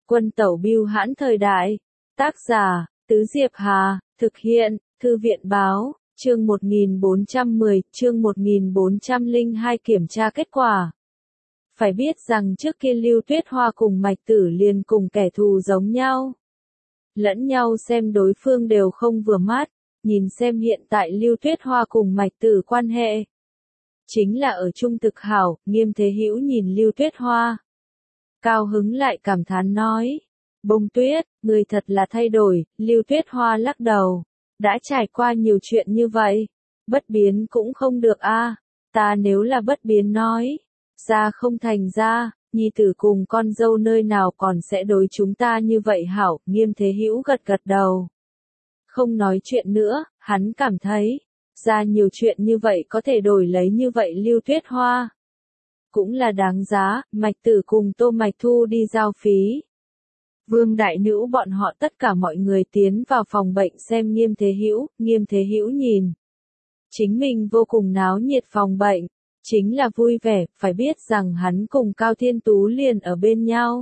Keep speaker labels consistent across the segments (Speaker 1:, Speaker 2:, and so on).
Speaker 1: Quân tẩu bưu hãn thời đại. Tác giả, Tứ Diệp Hà, thực hiện, Thư viện Báo, chương 1410, chương 1402 kiểm tra kết quả. Phải biết rằng trước kia Lưu Tuyết Hoa cùng Mạch Tử liền cùng kẻ thù giống nhau. Lẫn nhau xem đối phương đều không vừa mắt, nhìn xem hiện tại Lưu Tuyết Hoa cùng Mạch Tử quan hệ. Chính là ở chung thực hảo, Nghiêm Thế Hữu nhìn Lưu Tuyết Hoa. Cao hứng lại cảm thán nói. Bông tuyết, người thật là thay đổi, Lưu Tuyết Hoa lắc đầu. Đã trải qua nhiều chuyện như vậy. Bất biến cũng không được a. Ta nếu là bất biến nói. Ra không thành ra, nhi tử cùng con dâu nơi nào còn sẽ đối chúng ta như vậy hảo, Nghiêm Thế Hữu gật gật đầu. Không nói chuyện nữa, hắn cảm thấy. Ra nhiều chuyện như vậy có thể đổi lấy như vậy Lưu Tuyết Hoa. Cũng là đáng giá, Mạch Tử cùng Tô Mạch Thu đi giao phí. Vương đại nữ bọn họ tất cả mọi người tiến vào phòng bệnh xem Nghiêm Thế Hữu nhìn. Chính mình vô cùng náo nhiệt phòng bệnh, chính là vui vẻ, phải biết rằng hắn cùng Cao Thiên Tú liền ở bên nhau.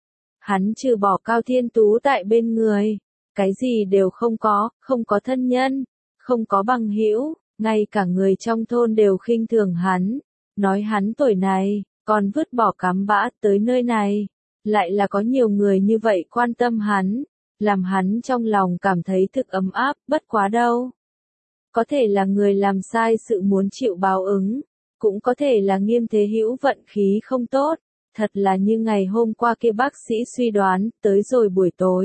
Speaker 1: Hắn trừ bỏ Cao Thiên Tú tại bên người, cái gì đều không có thân nhân, không có bằng hữu, ngay cả người trong thôn đều khinh thường hắn, nói hắn tuổi này, còn vứt bỏ cám bã tới nơi này. Lại là có nhiều người như vậy quan tâm hắn, làm hắn trong lòng cảm thấy thực ấm áp, bất quá đâu. Có thể là người làm sai sự muốn chịu báo ứng, cũng có thể là Nghiêm Thế Hữu vận khí không tốt, thật là như ngày hôm qua kia bác sĩ suy đoán, tới rồi buổi tối.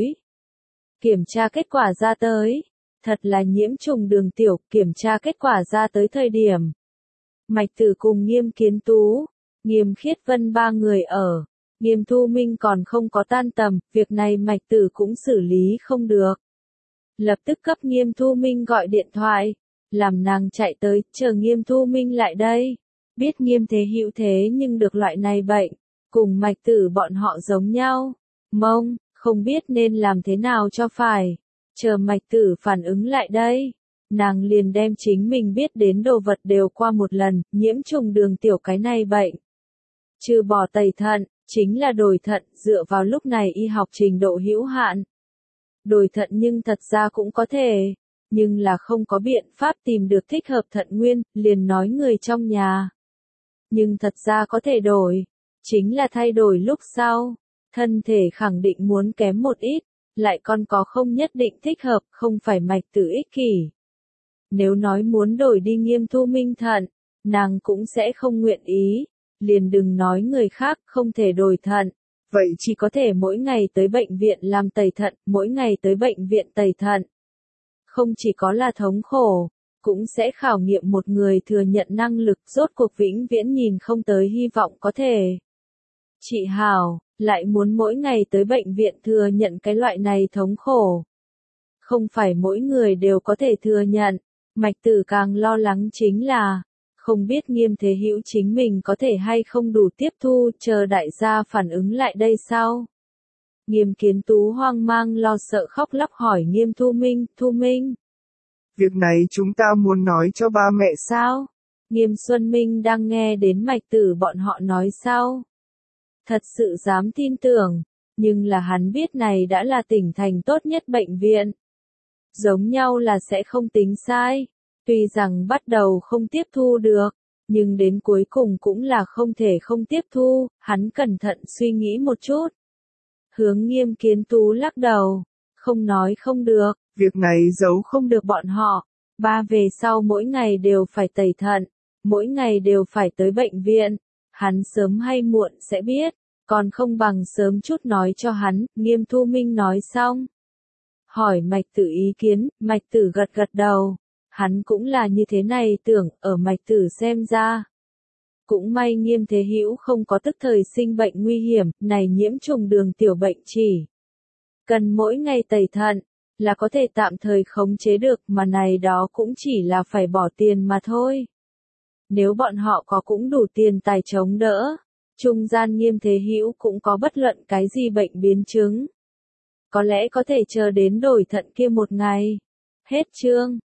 Speaker 1: Kiểm tra kết quả ra tới, thật là nhiễm trùng đường tiểu, kiểm tra kết quả ra tới thời điểm. Mạch Tử cùng Nghiêm Kiến Tú, Nghiêm Khiết Vân ba người ở. Nghiêm Thu Minh còn không có tan tầm, việc này Mạch Tử cũng xử lý không được. Lập tức cấp Nghiêm Thu Minh gọi điện thoại, làm nàng chạy tới, chờ Nghiêm Thu Minh lại đây. Biết Nghiêm Thế Hữu thế nhưng được loại này bệnh, cùng Mạch Tử bọn họ giống nhau. Mông, không biết nên làm thế nào cho phải. Chờ Mạch Tử phản ứng lại đây. Nàng liền đem chính mình biết đến đồ vật đều qua một lần, nhiễm trùng đường tiểu cái này bệnh. Trừ bỏ tẩy thận, chính là đổi thận, dựa vào lúc này y học trình độ hữu hạn. Đổi thận nhưng thật ra cũng có thể, nhưng là không có biện pháp tìm được thích hợp thận nguyên, liền nói người trong nhà. Nhưng thật ra có thể đổi, chính là thay đổi lúc sau, thân thể khẳng định muốn kém một ít, lại còn có không nhất định thích hợp, không phải Mạch Tử ích kỷ. Nếu nói muốn đổi đi Nghiêm Thu Minh thận, nàng cũng sẽ không nguyện ý. Liền đừng nói người khác không thể đổi thận, vậy chỉ có thể mỗi ngày tới bệnh viện làm tẩy thận, mỗi ngày tới bệnh viện tẩy thận. Không chỉ có là thống khổ, cũng sẽ khảo nghiệm một người thừa nhận năng lực rốt cuộc vĩnh viễn nhìn không tới hy vọng có thể. Chị Hảo, lại muốn mỗi ngày tới bệnh viện thừa nhận cái loại này thống khổ. Không phải mỗi người đều có thể thừa nhận, Mạch Tử càng lo lắng chính là không biết Nghiêm Thế Hữu chính mình có thể hay không đủ tiếp thu, chờ đại gia phản ứng lại đây sao? Nghiêm Kiến Tú hoang mang lo sợ khóc lóc hỏi Nghiêm Thu Minh.
Speaker 2: Việc này chúng ta muốn nói cho ba mẹ
Speaker 1: sao? Nghiêm Xuân Minh đang nghe đến Mạch Tử bọn họ nói sao? Thật sự dám tin tưởng, nhưng là hắn biết này đã là tỉnh thành tốt nhất bệnh viện. Giống nhau là sẽ không tính sai. Tuy rằng bắt đầu không tiếp thu được, nhưng đến cuối cùng cũng là không thể không tiếp thu, hắn cẩn thận suy nghĩ một chút. Hướng Nghiêm Kiến Tú lắc đầu, không nói không được,
Speaker 2: việc này giấu không được
Speaker 1: bọn họ. Ba về sau mỗi ngày đều phải tẩy thận, mỗi ngày đều phải tới bệnh viện, hắn sớm hay muộn sẽ biết, còn không bằng sớm chút nói cho hắn, Nghiêm Thu Minh nói xong. Hỏi Mạch Tử ý kiến, Mạch Tử gật gật đầu. Hắn cũng là như thế này tưởng, ở Mạch Tử xem ra. Cũng may Nghiêm Thế Hữu không có tức thời sinh bệnh nguy hiểm, này nhiễm trùng đường tiểu bệnh chỉ. Cần mỗi ngày tẩy thận, là có thể tạm thời khống chế được mà này đó cũng chỉ là phải bỏ tiền mà thôi. Nếu bọn họ có cũng đủ tiền tài chống đỡ, trung gian Nghiêm Thế Hữu cũng có bất luận cái gì bệnh biến chứng. Có lẽ có thể chờ đến đổi thận kia một ngày. Hết chương.